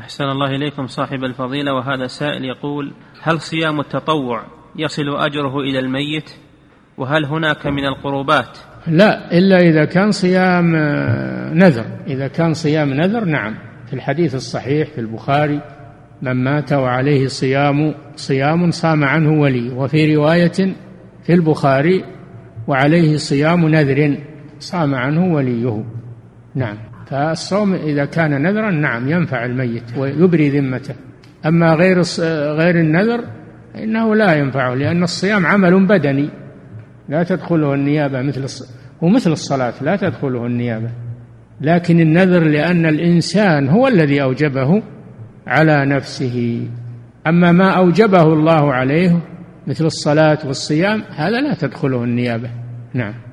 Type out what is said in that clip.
أحسن الله إليكم صاحب الفضيلة. وهذا سائل يقول: هل صيام التطوع يصل أجره إلى الميت؟ وهل هناك من القربات؟ لا، إلا إذا كان صيام نذر. إذا كان صيام نذر نعم، في الحديث الصحيح في البخاري: من مات وعليه صيام صام عنه ولي. وفي رواية في البخاري: وعليه صيام نذر صام عنه وليه. نعم، فالصوم إذا كان نذرا نعم ينفع الميت ويبري ذمته. أما غير النذر إنه لا ينفعه، لأن الصيام عمل بدني لا تدخله النيابة، ومثل الصلاة لا تدخله النيابة. لكن النذر لأن الإنسان هو الذي أوجبه على نفسه. أما ما أوجبه الله عليه مثل الصلاة والصيام هذا لا تدخله النيابة. نعم.